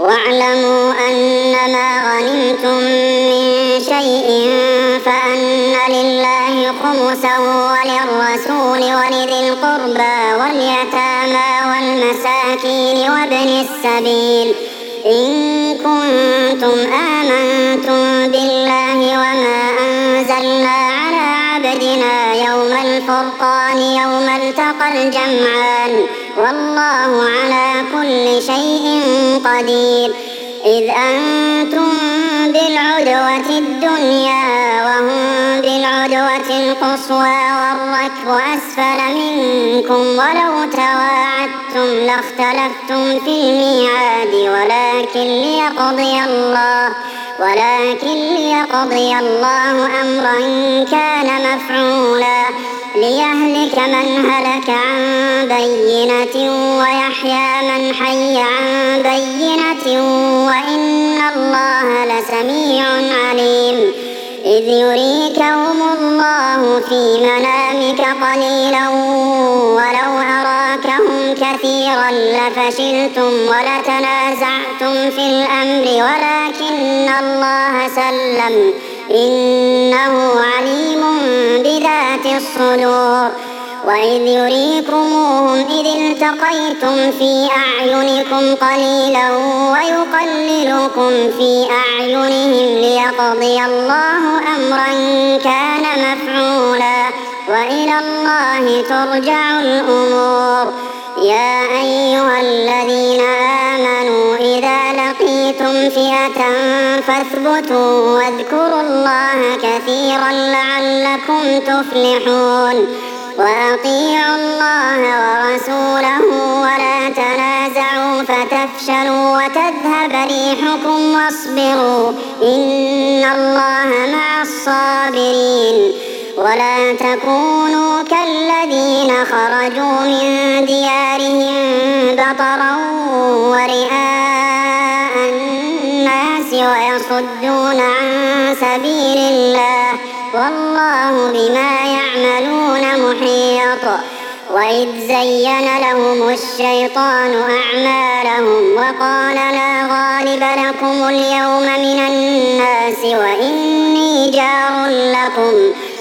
واعلموا أنما غنمتم من شيء فأن لله خمسه وللرسول ولذي القربى واليتامى والمساكين وابن السبيل إن كنتم آمنتم بالله وما أنزلنا على عبدنا يوم الفرقان يوم التقى الجمعان والله على كل شيء قدير إذ أنتم بالعدوة الدنيا وهم بالعدوة القصوى والركب أسفل منكم ولو تواعدتم لاختلفتم في الميعاد ولكن ليقضي الله أمرا كان مفعولا ليهلك من هلك عن بينة ويحيى من حي عن بينة وإن الله لسميع عليم إذ يريكهم الله في منامك قليلا ولو أراكهم كثيرا لفشلتم ولتنازعتم في الأمر ولكن الله سلم إنه عليم بذات الصدور وإذ يريكموهم إذ التقيتم في أعينكم قليلا ويقللكم في أعينهم ليقضي الله أمرا كان مفعولا وإلى الله ترجع الأمور يا أيها الذين آمنوا إذا لقيتم فئة فاثبتوا واذكروا الله كثيرا لعلكم تفلحون وأطيعوا الله ورسوله ولا تنازعوا فتفشلوا وتذهب ريحكم واصبروا إن الله مع الصابرين ولا تكونوا كالذين خرجوا من ديارهم بطرا ورئاء الناس ويصدون عن سبيل الله والله بما يعملون محيط وإذ زين لهم الشيطان أعمالهم وقال لا غالب لكم اليوم من الناس وإني جار لكم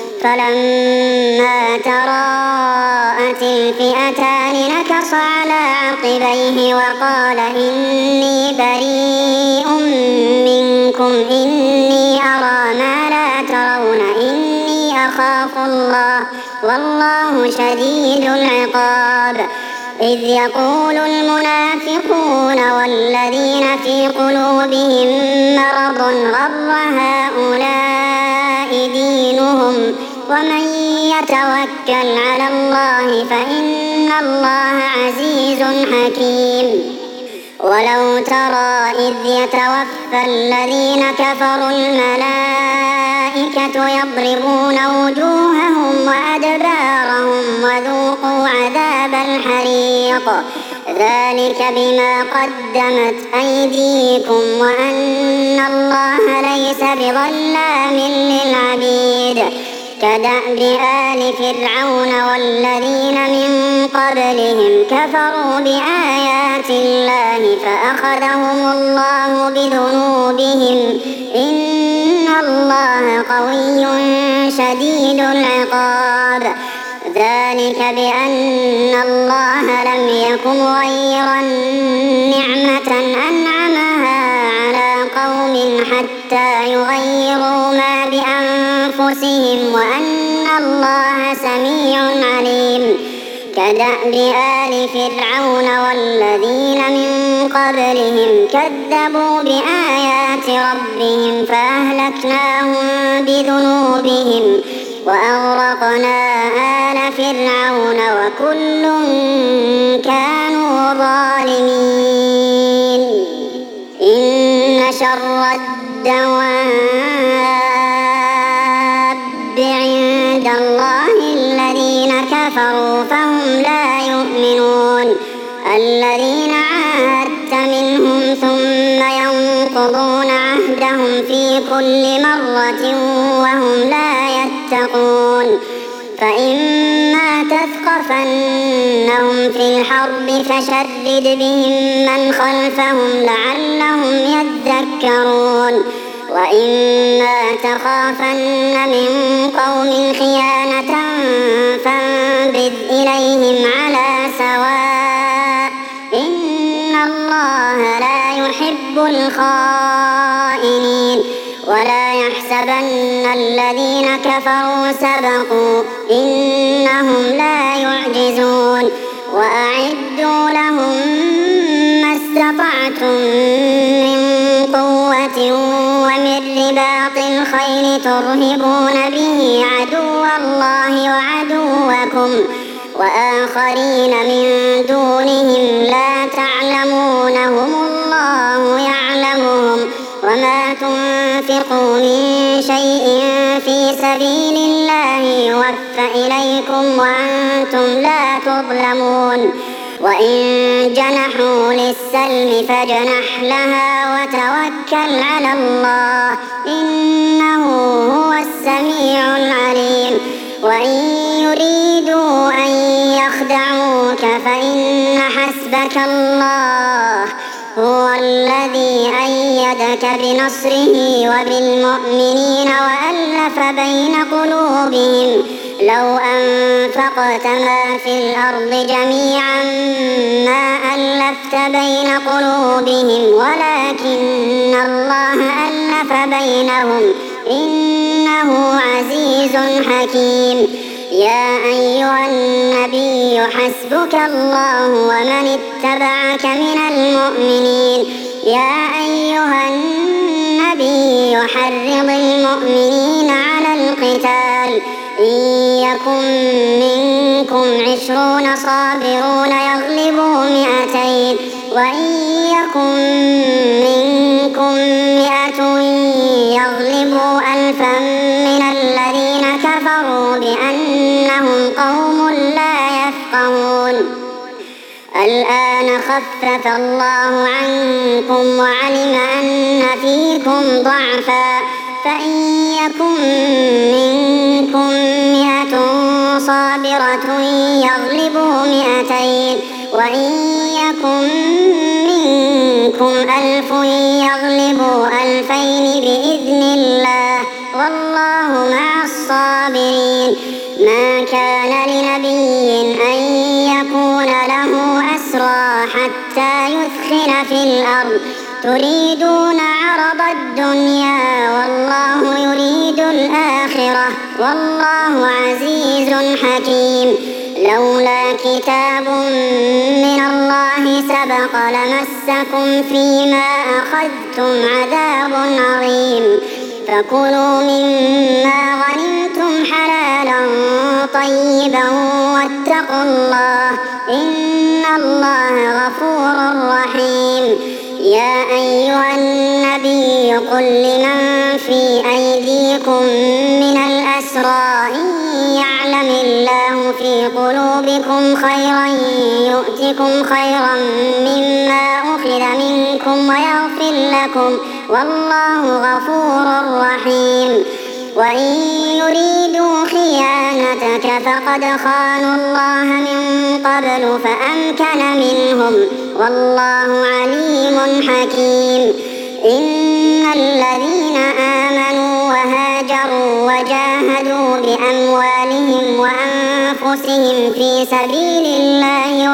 فلما تراءت الفئتان نكص على عقبيه وقال إني بريء منكم إني أرى ما لا ترون إني أخاف الله والله شديد العقاب إذ يقول المنافقون والذين في قلوبهم مرض غر هؤلاء دينهم ومن يتوكل على الله فإن الله عزيز حكيم ولو ترى إذ يتوفى الذين كفروا الملائكة يضربون وجوههم وأدبارهم وذوقوا عذاب الحريق ذلك بما قدمت أيديكم وأن الله ليس بظلام للعبيد كدأب آل فرعون والذين من قبلهم كفروا بآيات الله فأخذهم الله بذنوبهم إن الله قوي شديد العقاب ذلك بأن الله لم يكن غيرا نعمة أنعمها على قوم حتى يغيروا ما بأنفسهم وأن الله سميع عليم كدأب آل فرعون والذين من قبلهم كذبوا بآيات ربهم فأهلكناهم بذنوبهم وأغرقنا آل فرعون وكل كانوا ظالمين إن شر الدواب عند الله الذين كفروا فهم لا يؤمنون الذين عاهدت منهم ثم ينقضون عهدهم في كل مرة وهم لا يتقون فإما تثقفنهم في الحرب فشرد بهم من خلفهم لعلهم يذكرون وإما تخافن من قوم خيانة فانبذ إليهم على سواء إن الله لا يحب الخائنين ولا يحسبن الذين كفروا سبقوا إنهم لا يعجزون وأعدوا لهم ما استطعتم من قوة ومن رباط الخيل ترهبون به عدو الله وعدوكم وآخرين من دونهم لا تعلمونهم الله يعلمهم وما تنفقوا من شيء في سبيل الله يوفى إليكم وأنتم لا تظلمون وإن جنحوا للسلم فاجنح لها وتوكل على الله إنه هو السميع العليم وإن يريدوا أن يخدعوك فإن حسبك الله هو الذي أيدك بنصره وبالمؤمنين وألف بين قلوبهم لو أنفقت ما في الأرض جميعا ما ألفت بين قلوبهم ولكن الله ألف بينهم إنه عزيز حكيم يا أيها النبي حسبك الله ومن اتبعك من المؤمنين يا أيها النبي حرض المؤمنين على القتال إن يكن منكم 20 صابرون يغلبوا 200 وإن يكن منكم 100 يغلبوا 1000 من الذين كفروا بأنهم قوم لا يفقهون الآن خفف الله عنكم وعلم أن فيكم ضعفا فإن يكن منكم 100 صابرة يغلبوا 200 وإن يكن منكم 1000 يغلبوا 2000 بإذن الله والله مع الصابرين ما كان لنبي أن يكون له أسرى حتى يثخن في الأرض تريدون عرض الدنيا والله يريد الآخرة والله عزيز حكيم لولا كتاب من الله سبق لمسكم فيما أخذتم عذاب عظيم فكلوا مما غنمتم حلالا طيبا واتقوا الله إن الله غفور رحيم يا أيها النبي قل لمن في أيديكم من الأسرى إن يعلم الله في قلوبكم خيرا يؤتكم خيرا مما أخذ منكم ويغفر لكم والله غفور رحيم وإن يريدوا خيانتك فقد خانوا الله من قبل فأمكن منهم والله عليم حكيم إن الذين آمنوا وهاجروا وجاهدوا بأموالهم وأنفسهم في سبيل الله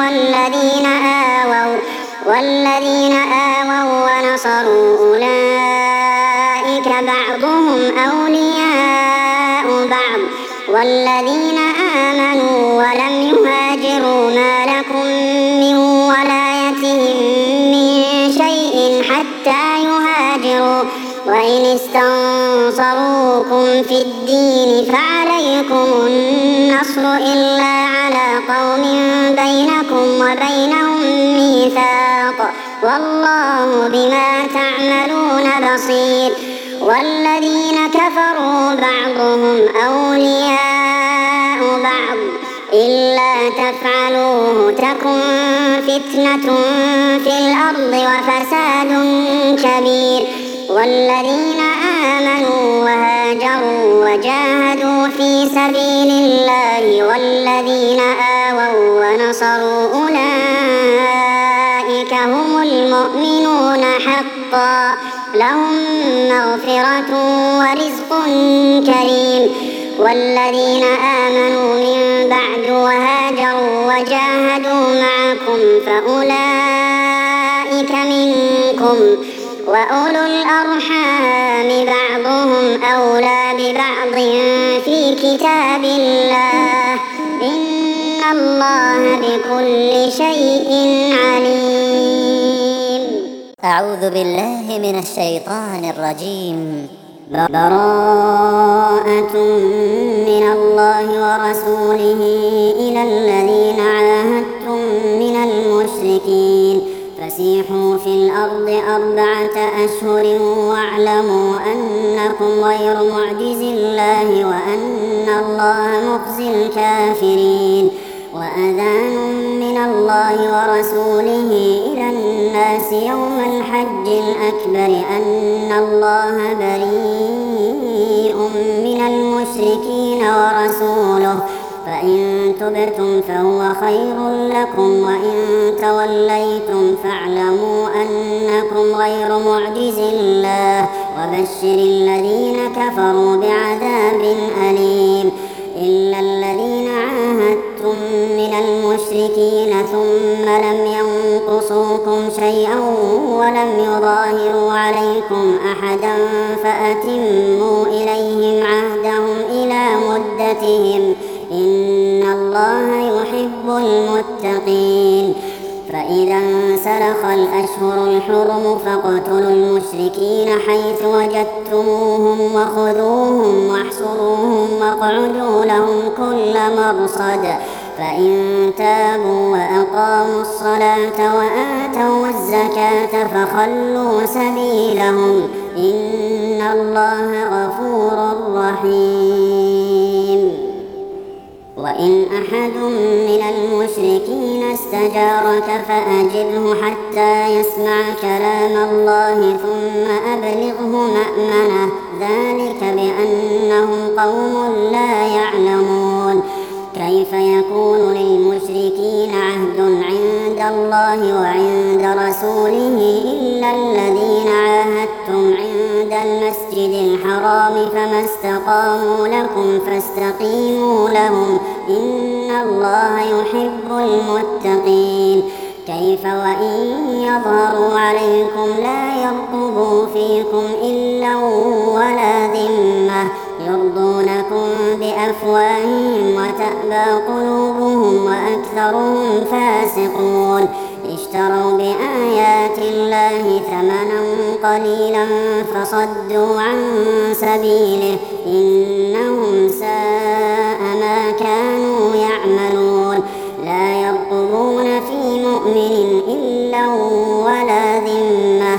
والذين آووا ونصروا أولئك بعضهم أولياء بعض والذين آمنوا ولم يهاجروا ما لكم من ولايتهم من شيء حتى يهاجروا وإن استنصروكم في الدين فعليكم النصر إلا على قوم بينكم وبينهم ميثاق والله بما تعملون بصير والذين كفروا بعضهم أولياء بعض إلا تفعلوه تكن فتنة في الأرض وفساد كبير والذين آمنوا وهاجروا وجاهدوا في سبيل الله والذين آووا ونصروا أولئك هم المؤمنون حقا لهم مغفرة ورزق كريم. والذين آمنوا من بعد وهاجروا وجاهدوا معكم فأولئك منكم، وأولو الأرحام بعضهم أولى ببعض في كتاب الله، إن الله بكل شيء عليم. أعوذ بالله من الشيطان الرجيم. براءة من الله ورسوله إلى الذين عاهدتم من المشركين فسيحوا في الأرض 4 أشهر واعلموا أنكم غير معجز الله وأن الله مخزي الكافرين. وأذان من الله ورسوله إلى الناس يوم الحج الأكبر أن الله بريء من المشركين ورسوله، فإن تبتم فهو خير لكم وإن توليتم فاعلموا أنكم غير معجز الله وبشر الذين كفروا بعذاب أليم. إلا الذين عاهدتم من المشركين ثم لم ينقصوكم شيئا ولم يظاهروا عليكم أحدا فأتموا إليهم عهدهم إلى مدتهم، إن الله يحب المتقين. فإذا انسلخ الأشهر الحرم فاقتلوا المشركين حيث وجدتموهم وخذوهم واحصروهم واقعدوا لهم كل مرصد، فإن تابوا وأقاموا الصلاة وآتوا الزكاة فخلوا سبيلهم، إن الله غفور رحيم. وإن أحد من المشركين استجارك فأجره حتى يسمع كلام الله ثم أبلغه مأمنه، ذلك بأنهم قوم لا يعلمون. كيف يكون للمشركين عهد عند الله وعند رسوله إلا الذين عاهدتم عند المسجد الحرام فما استقاموا لكم فاستقيموا لهم، إن الله يحب المتقين. كيف وإن يظهروا عليكم لا يرقبوا فيكم إلا ولا ذمة، يرضونكم بأفواههم وتأبى قلوبهم وأكثرهم فاسقون. اشتروا بآيات الله ثمنا قليلا فصدوا عن سبيله، إنهم ساء ما كانوا يعملون. لا يرقبون في مؤمن إلا ولا ذمة،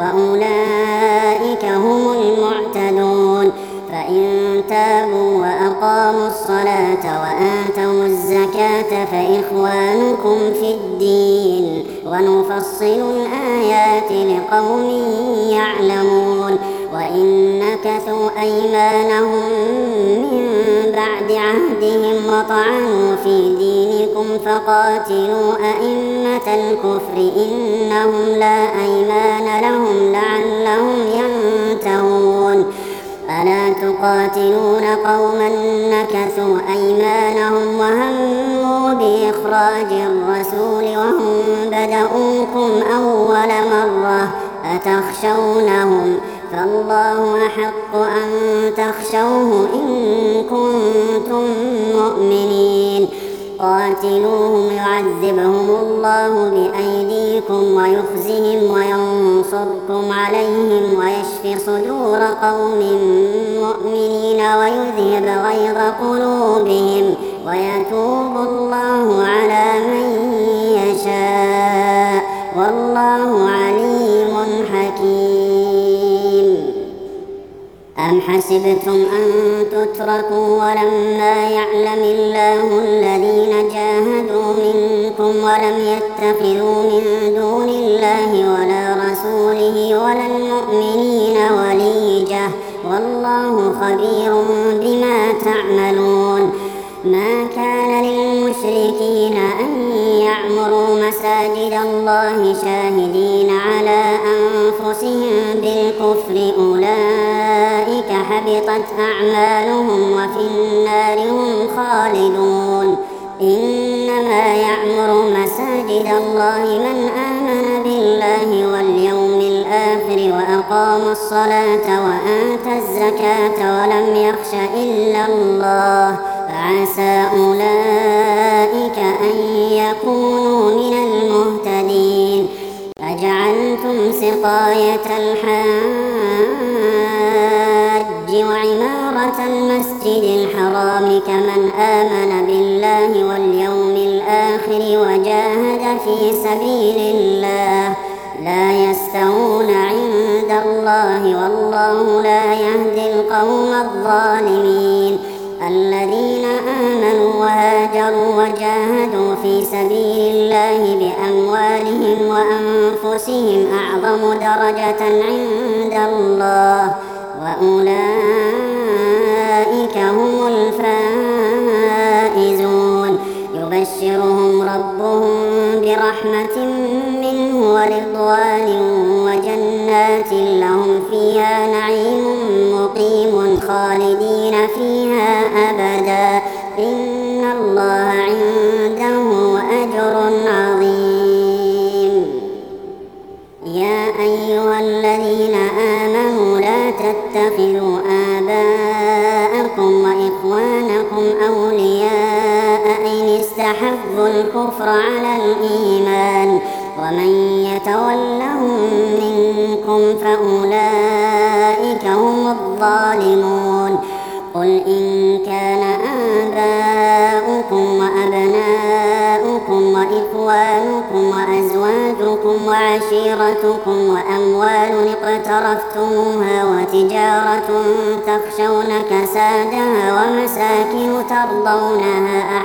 وأولئك هم المعتدون. فإن تابوا وأقاموا الصلاة وآتوا الزكاة فإخوانكم في الدين، ونفصل الآيات لقوم يعلمون. وإن نكثوا أيمانهم من بعد عهدهم وطعنوا في دينكم فقاتلوا أئمة الكفر إنهم لا أيمان لهم لعلهم ينتهون. ألا تقاتلون قوما نكثوا أيمانهم وهموا بإخراج الرسول وهم بدؤوكم أول مرة أتخشونهم فالله أحق أن تخشوه إن كنتم مؤمنين. قاتلوهم يعذبهم الله بأيديكم ويخزهم وينصركم عليهم ويشف صدور قوم مؤمنين ويذهب غيظ قلوبهم ويتوب الله على من يشاء والله عليم حكيم. أم حسبتم أن تتركوا ولما يعلم الله الذين جاهدوا منكم ولم يتخذوا من دون الله ولا رسوله ولا المؤمنين وليجة والله خبير بما تعملون. ما كان للمشركين المشركين أن يعمروا مساجد الله شاهدين على أنفسهم بالكفر أولئك حبطت أعمالهم وفي النار هم خالدون. إنما يعمر مساجد الله من آمن بالله واليوم الآخر وأقام الصلاة وآتى الزكاة ولم يخش إلا الله فعسى أولئك أن يكونوا من المهتدين. أجعلتم سقاية الحاج وعمارة المسجد الحرام كمن آمن بالله واليوم الآخر وجاهد في سبيل الله لا يستوون عند الله والله لا يهدي القوم الظالمين. الذين آمنوا وهاجروا وجاهدوا في سبيل الله بأموالهم وأنفسهم أعظم درجة عند الله وأولئك هم الفائزون. يبشرهم ربهم برحمة منه ورضوان وجنات لهم فيها نعيم مقيم خالدين فيها أبدا إن الله عنده أجر عظيم. يا أيها الذين آمنوا لا تتخذوا آباءكم وإخوانكم أولياء إن استحبوا الكفر على الإيمان ومن يتولهم منكم فأولئك هم الظالمون. قل إن كان آباؤكم وأبناؤكم وإخوانكم وأزواجكم وعشيرتكم وأموال اقترفتموها وتجارة تخشون كسادها ومساكن ترضونها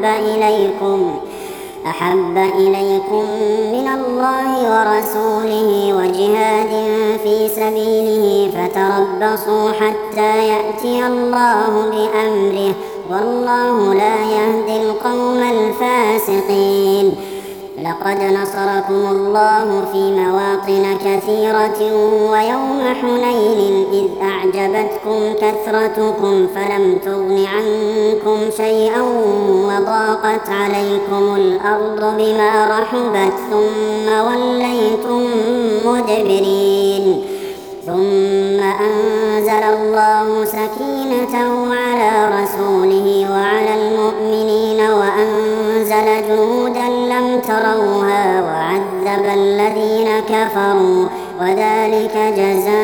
أحب إليكم من الله ورسوله وجهاد في سبيله فتربصوا حتى يأتي الله بأمره والله لا يهدي القوم الفاسقين. لقد نصركم الله في مواطن كثيرة ويوم حنين إذ أعجبتكم كثرتكم فلم تغن عنكم شيئا وضاقت عليكم الأرض بما رحبت ثم وليتم مدبرين. ثم أنزل الله سكينته على رسوله وعلى المؤمنين وأنزل جنودا لم تروها وعذب الذين كفروا وذلك جزاء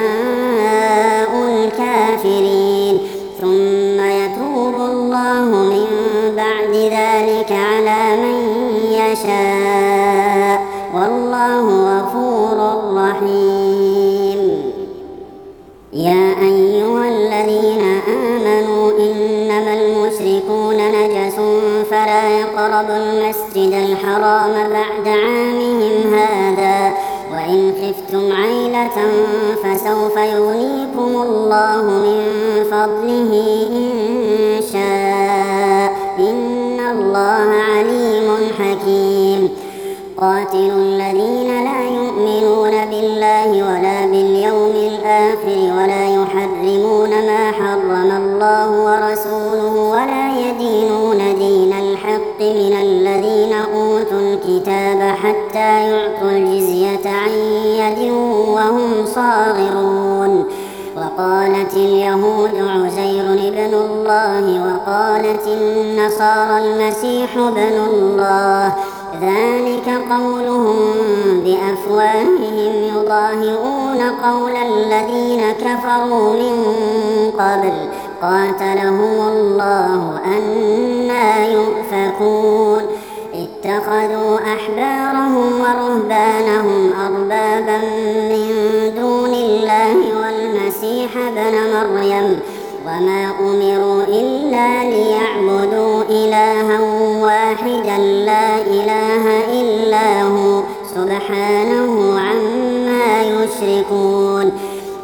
الكافرين. ثم يتوب الله من بعد ذلك على من يشاء والله غفور رحيم. يا أيها الذين آمنوا إنما المشركون نجس فلا يقربوا المسجد الحرام بعد عامهم هذا وإن خفتم عيلة فسوف يغنيكم الله من فضله إن شاء إن الله عليم حكيم. قاتلوا الذين لا يؤمنون بالله ولا باليوم الآخر ولا يحرمون ما حرم الله ورسوله ولا يدينون دين الحق من الذين أوتوا الكتاب حتى يعطوا الجزية عن يد وهم صاغرون. وقالت اليهود عزير ابن الله وقالت النصارى المسيح ابن الله ذلك قولهم بأفواههم يضاهئون قول الذين كفروا من قبل قاتلهم الله أنى يؤفكون. اتخذوا أحبارهم ورهبانهم أربابا من دون الله والمسيح ابن مريم وما أمروا إلا ليعبدوا إلها واحدا لا إله إلا هو سبحانه عما يشركون.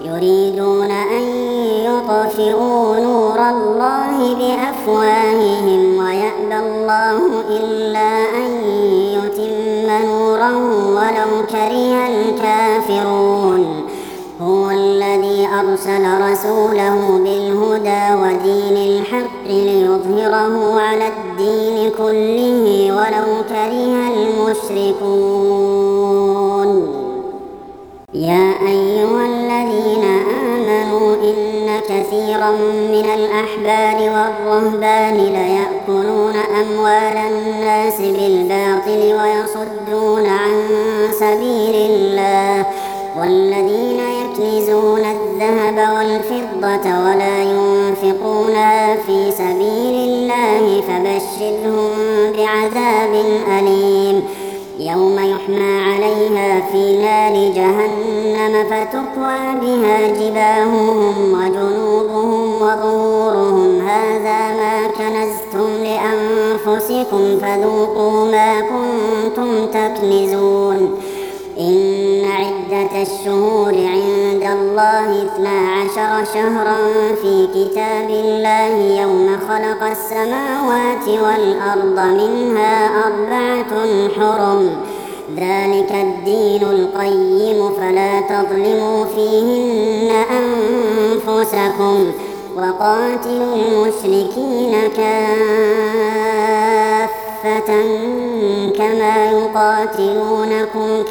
يريدون أن يطفئوا نور الله بأفواههم ويأبى الله إلا أن يتم نوره ولو كره الكافرون. هو الذي أرسل رسوله بالهدى ودين الحق ليظهره على الدين كله ولو كره المشركون. يا أيها الذين آمنوا إن كثيرا من الأحبار والرهبان ليأكلون أموال الناس بالباطل ويصدون عن سبيل الله، والذين يكنزون الذهب والفضة ولا ينفقونها في سبيل الله فبشرهم بعذاب أليم يوم يحمى عليها في نار جهنم فتكوى بها جباههم وجنوبهم وظهورهم هذا ما كنزتم لأنفسكم فذوقوا ما كنتم تكنزون. إن عدة الشهور عند الله 12 شهرا في كتاب الله يوم خلق السماوات والأرض منها 4 حرم ذلك الدين القيم فلا تظلموا فيهن أنفسكم وقاتلوا المشركين كافة كما يقاتلونكم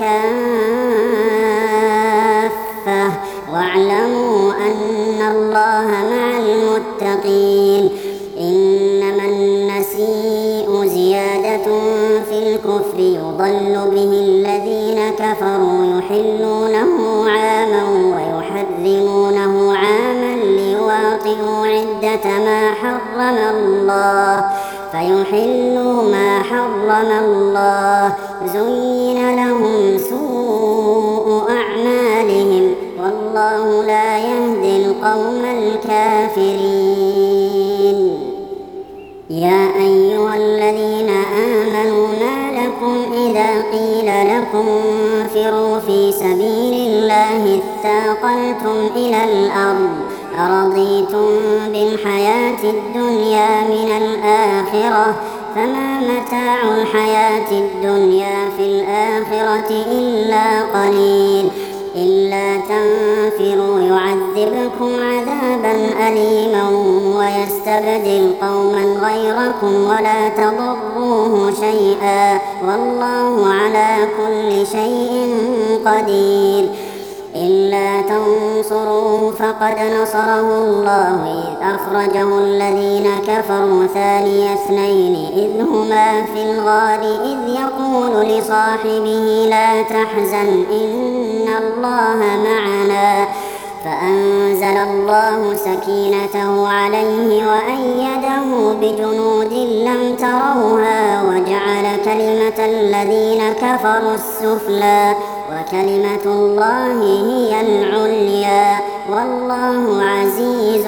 كافة واعلموا أن الله مع المتقين. إنما النسيء زيادة في الكفر يضل به الذين كفروا يحلونه عاما ويحرمونه عاما ليواطئوا عدة ما حرم الله فيحلوا ما حرم الله زين لهم سوء أعمالهم والله لا يهدي القوم الكافرين. يا أيها الذين آمنوا ما لكم إذا قيل لكم انفروا في سبيل الله اثاقلتم إلى الأرض أرضيتم بالحياة الدنيا من الآخرة فما متاع الحياة الدنيا في الآخرة إلا قليل. إلا تنفروا يعذبكم عذابا أليما ويستبدل قوما غيركم ولا تضروه شيئا والله على كل شيء قدير. إلا تنصروه فقد نصره الله إذ أخرجه الذين كفروا ثاني اثنين إذ هما في الغار إذ يقول لصاحبه لا تحزن إن الله معنا فأنزل الله سكينته عليه وأيده بجنود لم تروها وجعل كلمة الذين كفروا السفلى وكلمة الله هي العليا والله عزيز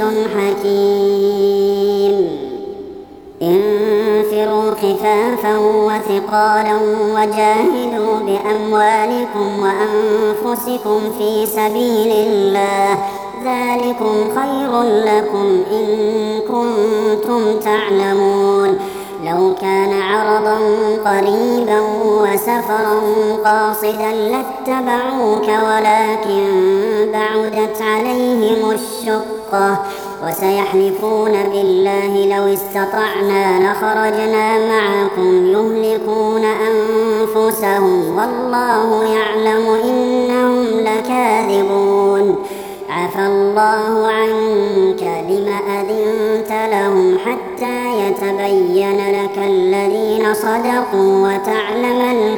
حكيم. انفروا خفافا وثقالا وجاهدوا بأموالكم وأنفسكم في سبيل الله ذلكم خير لكم إن كنتم تعلمون. لو كان عرضا قريبا وسفرا قاصدا لاتبعوك ولكن بعدت عليهم الشقة وسيحلفون بالله لو استطعنا لخرجنا معكم يهلكون أنفسهم والله يعلم إنهم لكاذبون. عفى الله عنك لم أذنت لهم حتى يتبين لك الذين صدقوا وتعلم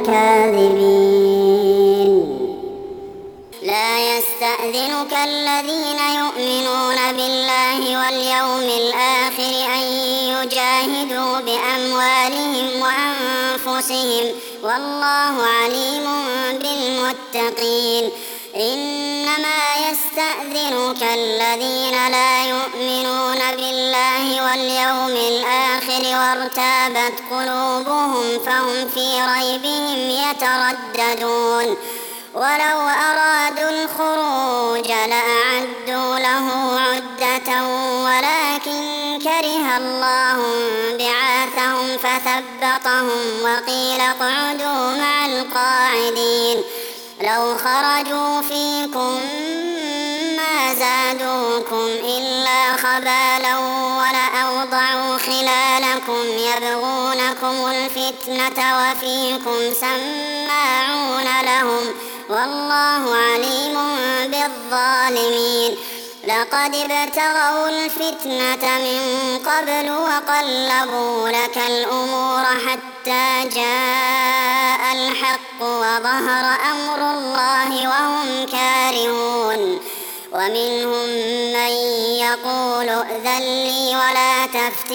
الكاذبين. لا يستأذنك الذين يؤمنون بالله واليوم الآخر أن يجاهدوا بأموالهم وأنفسهم والله عليم بالمتقين. إنما يستأذنك الذين لا يؤمنون بالله واليوم الآخر وارتابت قلوبهم فهم في ريبهم يترددون. ولو أرادوا الخروج لأعدوا له عدة ولكن كره الله بعاثهم فثبطهم وقيل اقعدوا مع القاعدين لو خرجوا فيكم ما زادوكم إلا خبالا ولأوضعوا خلالكم يبغونكم الفتنة وفيكم سماعون لهم والله عليم بالظالمين لقد ابتغوا الفتنة من قبل وقلبوا لك الأمور حتى جاء الحق وظهر أمر الله وهم كارهون ومنهم من يقول ائذن لي ولا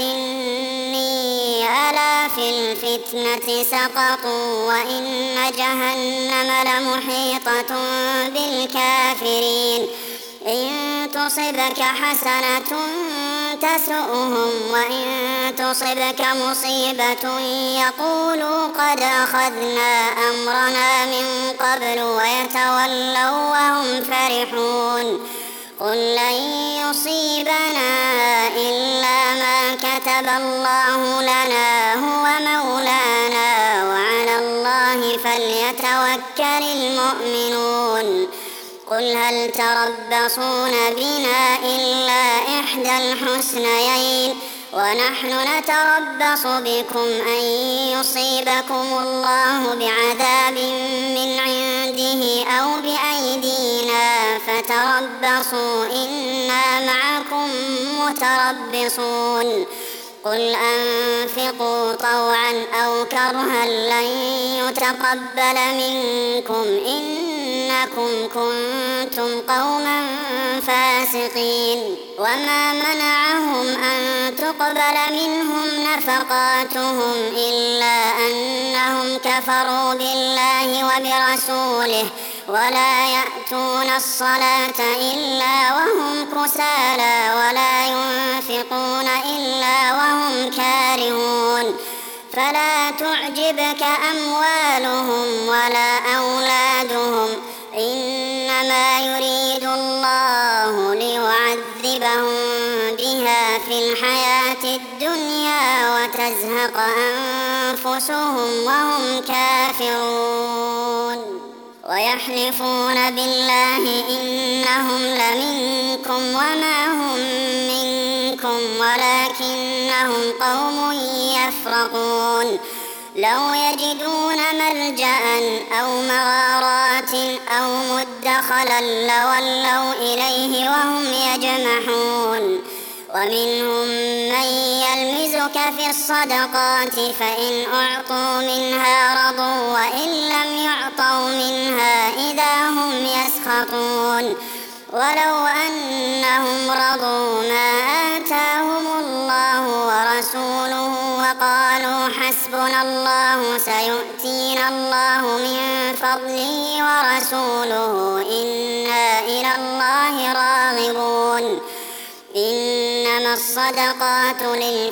تفتني ألا في الفتنة سقطوا وإن جهنم لمحيطة بالكافرين إن تصبك حسنة تسؤهم وإن تصبك مصيبة يقولوا قد أخذنا أمرنا من قبل ويتولوا وهم فرحون قل لن يصيبنا إلا ما كتب الله لنا هو مولانا وعلى الله فليتوكل المؤمنون قل هل تربصون بنا إلا إحدى الحسنيين ونحن نتربص بكم أن يصيبكم الله بعذاب من عنده أو بأيدينا فتربصوا إنا معكم متربصون قل أنفقوا طوعا أو كرها لن يتقبل منكم إنكم كنتم قوما فاسقين وما منعهم أن تقبل منهم نفقاتهم إلا أنهم كفروا بالله وبرسوله ولا يأتون الصلاة إلا وهم كسالى ولا ينفقون إلا وهم كارهون فلا تعجبك أموالهم ولا أولادهم إنما يريد الله ليعذبهم بها في الحياة الدنيا وتزهق أنفسهم وهم كافرون ويحلفون بالله إنهم لمنكم وما هم منكم ولكنهم قوم يفرقون لو يجدون ملجأ أو مغارات أو مدخلا لولوا إليه وهم يجمحون ومنهم من يلمزك في الصدقات فإن أعطوا منها رضوا وإن لم يعطوا منها إذا هم يسخطون ولو أنهم رضوا ما آتاهم الله ورسوله وقالوا حسبنا الله سيؤتينا الله من فضله ورسوله إنا إلى الله راغبون إنما الصدقات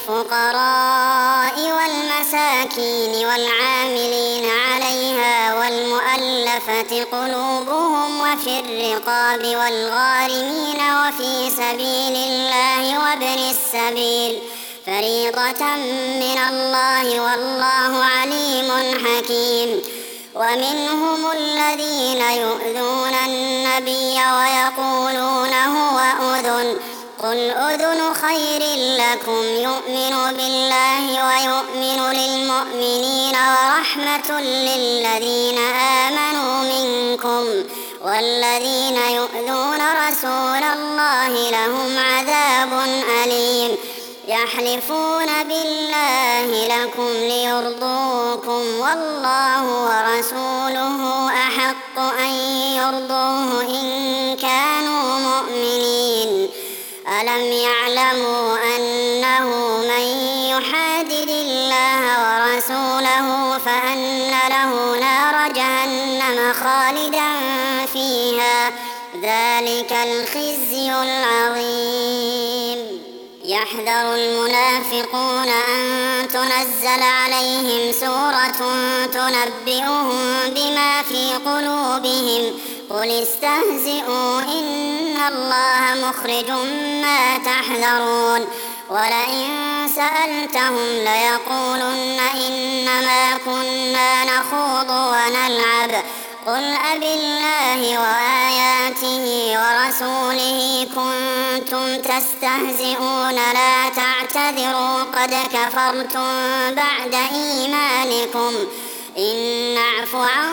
للفقراء والمساكين والعاملين عليها والمؤلفة قلوبهم وفي الرقاب والغارمين وفي سبيل الله وابن السبيل فريضة من الله والله عليم حكيم ومنهم الذين يؤذون النبي ويقولون هو أذن قل أذن خير لكم يؤمن بالله ويؤمن للمؤمنين ورحمة للذين آمنوا منكم والذين يؤذون رسول الله لهم عذاب أليم يحلفون بالله لكم ليرضوكم والله ورسوله أحق أن يرضوه إن كانوا مؤمنين ألم يعلموا أنه من يحادد الله ورسوله فأن له نار جهنم خالدا فيها ذلك الخزي العظيم يحذر المنافقون أن تنزل عليهم سورة تنبئهم بما في قلوبهم قل استهزئوا إن الله مخرج ما تحذرون ولئن سألتهم ليقولن إنما كنا نخوض ونلعب قل أبالله وآياته ورسوله كنتم تستهزئون لا تعتذروا قد كفرتم بعد إيمانكم إن نعف عن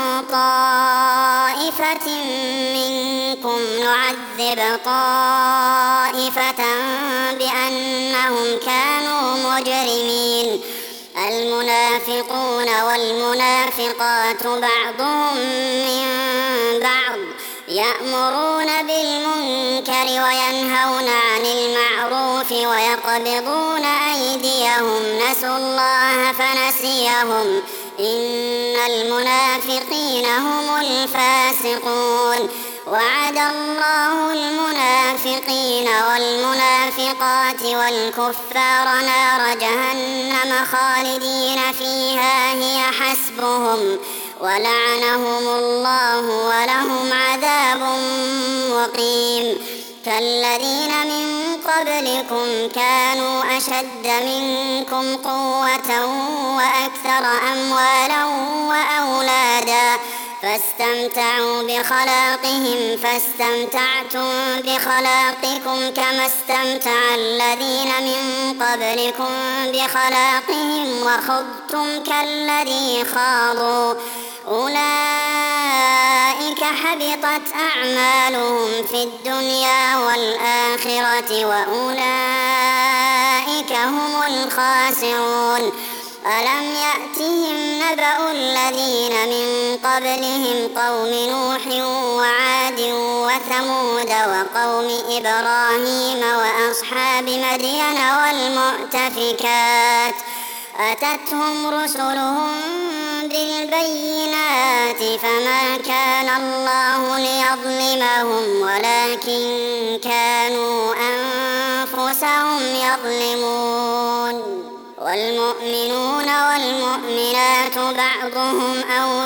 طائفة منكم نعذب طائفة بأنهم كانوا مجرمين المنافقون والمنافقات بعضهم من بعض يأمرون بالمنكر وينهون عن المعروف ويقبضون أيديهم نسوا الله فنسيهم إن المنافقين هم الفاسقون وعد الله المنافقين والمنافقات والكفار نار جهنم خالدين فيها هي حسبهم ولعنهم الله ولهم عذاب مقيم كالذين من قبلكم كانوا أشد منكم قوة وأكثر أموالا وأولادا فاستمتعوا بخلاقهم فاستمتعتم بخلاقكم كما استمتع الذين من قبلكم بخلاقهم وخضتم كالذي خاضوا أولئك حبطت أعمالهم في الدنيا والآخرة وأولئك هم الخاسرون ألم يأتهم نبأ الذين من قبلهم قوم نوح وعاد وثمود وقوم إبراهيم وأصحاب مدين والمؤتفكات أتتهم رسلهم بالبينات فما كان الله ليظلمهم ولكن كانوا أنفسهم يظلمون والمؤمنون والمؤمنات بعضهم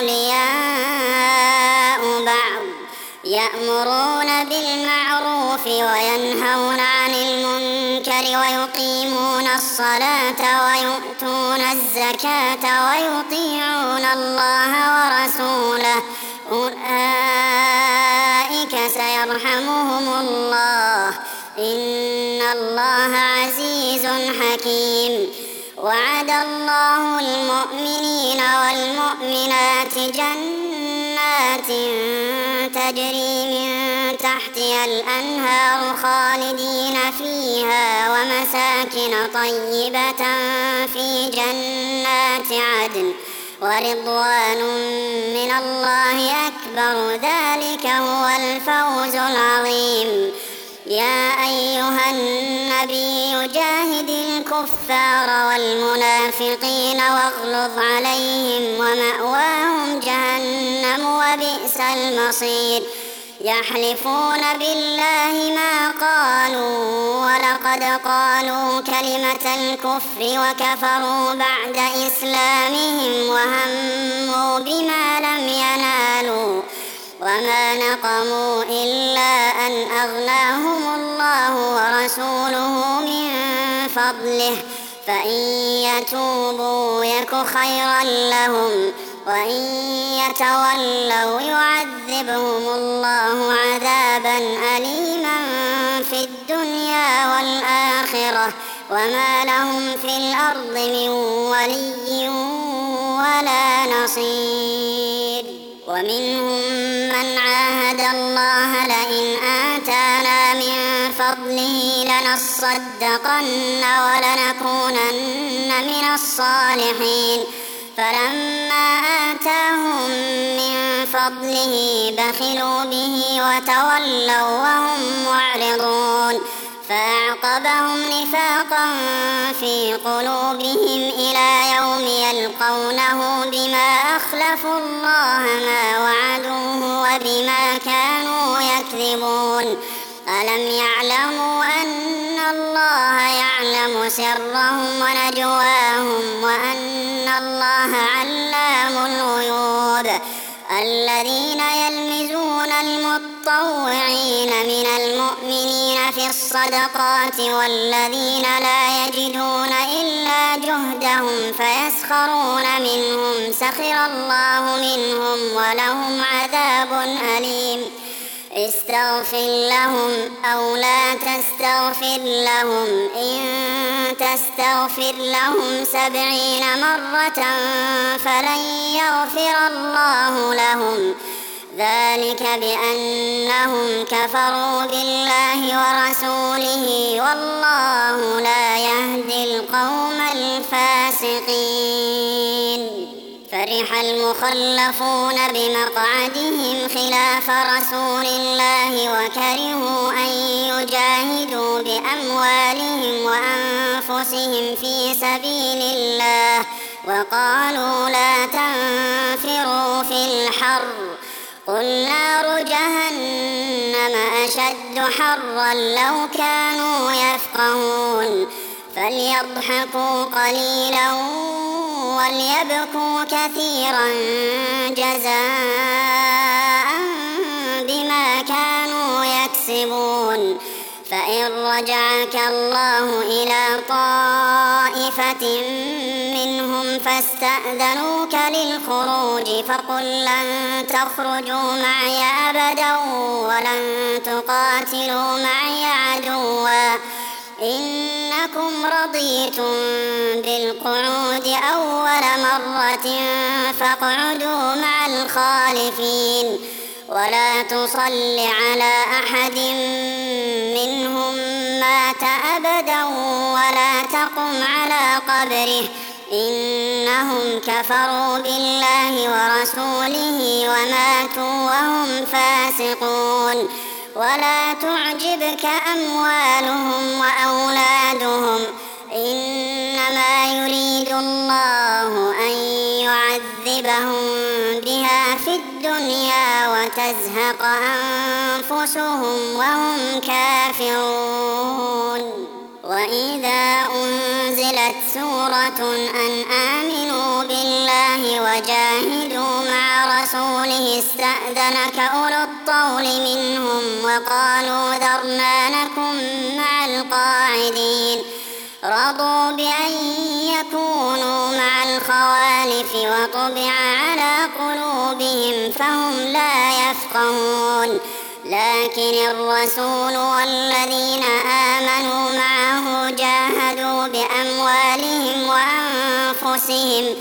أولياء بعض يأمرون بالمعروف وينهون عن المنكر ويقيمون الصلاة ويؤتون الزكاة ويطيعون الله ورسوله أولئك سيرحمهم الله إن الله عزيز حكيم وعد الله المؤمنين والمؤمنات جنات تجري من تحتها الأنهار خالدين فيها ومساكن طيبة في جنات عدن ورضوان من الله أكبر ذلك هو الفوز العظيم يا أيها النبي جاهد الكفار والمنافقين واغلظ عليهم ومأواهم جهنم وبئس المصير يحلفون بالله ما قالوا ولقد قالوا كلمة الكفر وكفروا بعد إسلامهم وهموا بما لم ينالوا وما نقموا إلا أن أغناهم الله ورسوله من فضله فإن يتوبوا يك خيرا لهم وإن يتولوا يعذبهم الله عذابا أليما في الدنيا والآخرة وما لهم في الأرض من ولي ولا نصير ومنهم من عاهد الله لئن آتانا من فضله لنصدقن ولنكونن من الصالحين فلما آتاهم من فضله بخلوا به وتولوا وهم معرضون فأعقبهم نفاقا في قلوبهم إلى يوم يلقونه بما أخلفوا الله ما وعدوه وبما كانوا يكذبون ألم يعلموا أن الله يعلم سرهم ونجواهم وأن الله علام الغيوب الذين يلمزون المطوعين من المؤمنين في الصدقات والذين لا يجدون إلا جهدهم فيسخرون منهم سخر الله منهم ولهم عذاب أليم استغفر لهم أو لا تستغفر لهم إن تستغفر لهم 70 مرة فلن يغفر الله لهم ذلك بأنهم كفروا بالله ورسوله والله لا يهدي القوم الفاسقين فرح المخلفون بمقعدهم خلاف رسول الله وكرهوا أن يجاهدوا بأموالهم وأنفسهم في سبيل الله وقالوا لا تنفروا في الحر قل نار جهنم أشد حرا لو كانوا يفقهون فليضحكوا قليلا وليبكوا كثيرا جزاء بما كانوا يكسبون فإن رجعك الله إلى طائفة منهم فاستأذنوك للخروج فقل لن تخرجوا معي أبدا ولن تقاتلوا معي عدوا إنكم رضيتم بالقعود أول مرة فاقعدوا مع الخالفين ولا تصل على أحد منهم مات أبدا ولا تقم على قبره إنهم كفروا بالله ورسوله وماتوا وهم فاسقون ولا تعجبك أموالهم وأولادهم إنما يريد الله أن يعذبهم بها في الدنيا وتزهق أنفسهم وهم كافرون وإذا أنزلت سورة أن آمنوا بالله وجاهدوا مع رسوله استأذنك أولو الطول منهم وقالوا ذرنا نكن مع القاعدين رضوا بأن يكونوا مع الخوالف وطبع على قلوبهم فهم لا يفقهون لكن الرسول والذين آمنوا معه جاهدوا بأموالهم وأنفسهم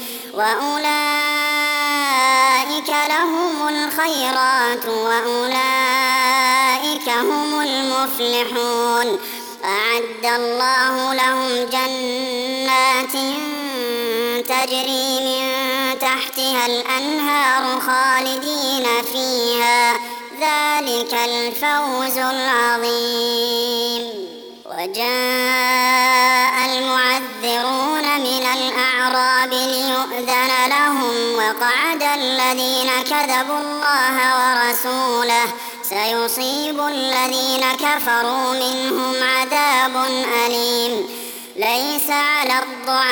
وأولئك لهم الخيرات وأولئك هم المفلحون أعد الله لهم جنات تجري من تحتها الأنهار خالدين فيها ذلك الفوز العظيم وجاء المعذرون من الأعراب ليؤذن لهم وقعد الذين كذبوا الله ورسوله سيصيب الذين كفروا منهم عذاب أليم ليس على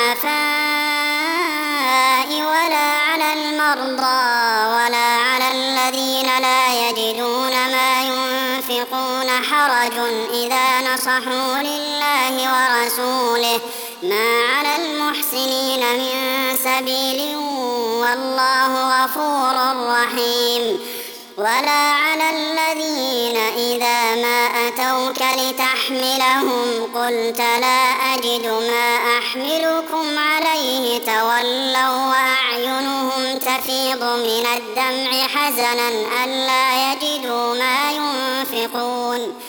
الضعفاء ولا على المرضى ولا على الذين لا يجدون ما ينفقون حرج إذا نصحوا لله ورسوله ما على المحسنين من سبيل والله غفور رحيم ولا على الذين إذا ما أتوك لتحملهم قلت لا أجد ما أحملكم عليه تولوا وأعينهم تفيض من الدمع حزنا ألا يجدوا ما ينفقون